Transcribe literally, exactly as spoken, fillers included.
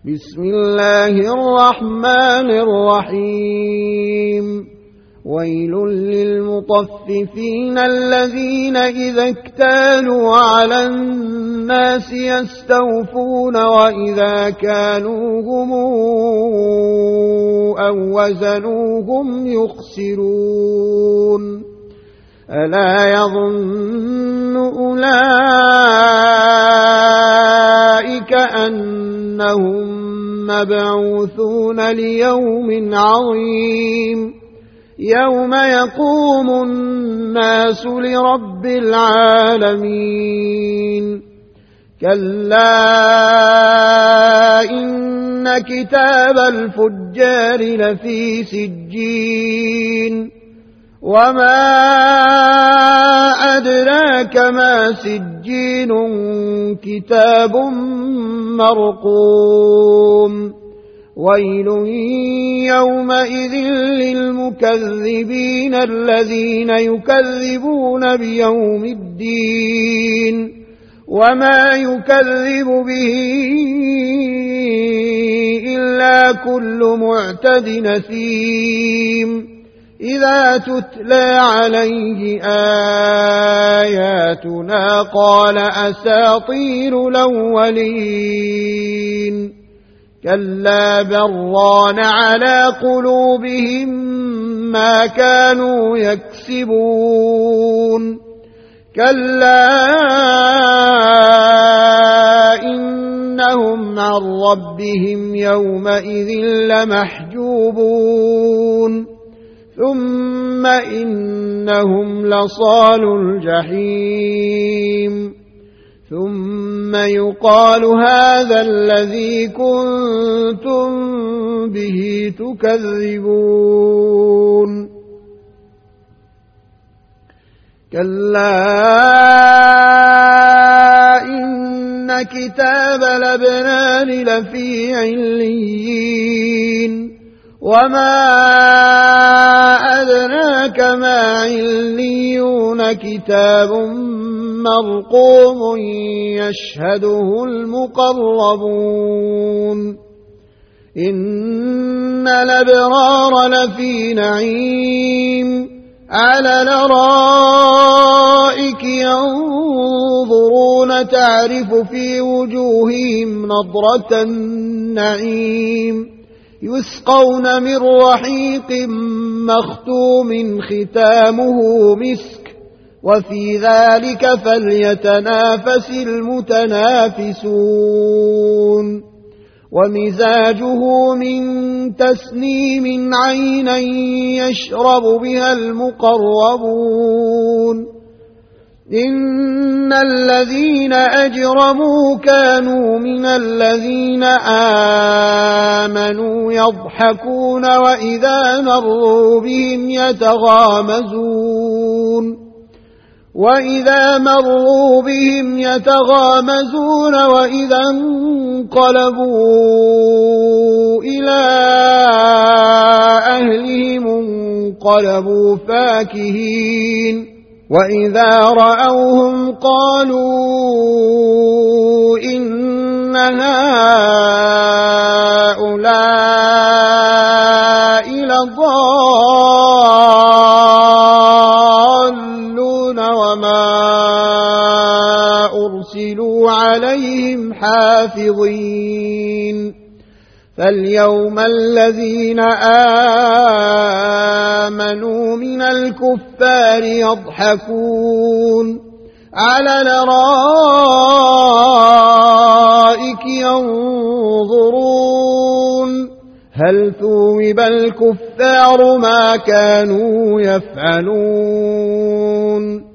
بسم الله الرحمن الرحيم ويل للمطففين الذين إذا اكتالوا على الناس يستوفون وإذا كانوهم أو وزنوهم يخسرون ألا يظن أولئك أنهم مبعوثون ليوم عظيم يوم يقوم الناس لرب العالمين كلا إن كتاب الفجار لفي سجين وما أدراك ما سجين كتاب مرقوم ويل يومئذ للمكذبين الذين يكذبون بيوم الدين وما يكذب به إلا كل معتد نثيم إذا تتلى عليه آياتنا قال أساطير الأولين كلا بران على قلوبهم ما كانوا يكسبون كلا إنهم عن ربهم يومئذ لمحجوبون ثم إنهم لصالوا الجحيم ثم يقال هذا الذي كنتم به تكذبون كلا إن كتاب الأبرار لفي عليين وما أدراك ما عليون كتاب مرقوم يشهده المقربون إن الأبرار لفي نعيم على الأرائك ينظرون تعرف في وجوههم نضرة النعيم يسقون من رحيق مختوم ختامه مسك وفي ذلك فليتنافس المتنافسون ومزاجه من تسنيم عينا يشرب بها المقربون إن الذين أجرموا كانوا من الذين آمنوا يضحكون وإذا مروا بهم يتغامزون وإذا مروا بهم يتغامزون وإذا انقلبوا إلى أهلهم انقلبوا فاكهين وإذا رأوهم قالوا إن هؤلاء لضالون وما أرسلوا عليهم حافظين فاليوم الذين آمنوا من الكفار يضحكون على الأرائك ينظرون هل ثوب الكفار ما كانوا يفعلون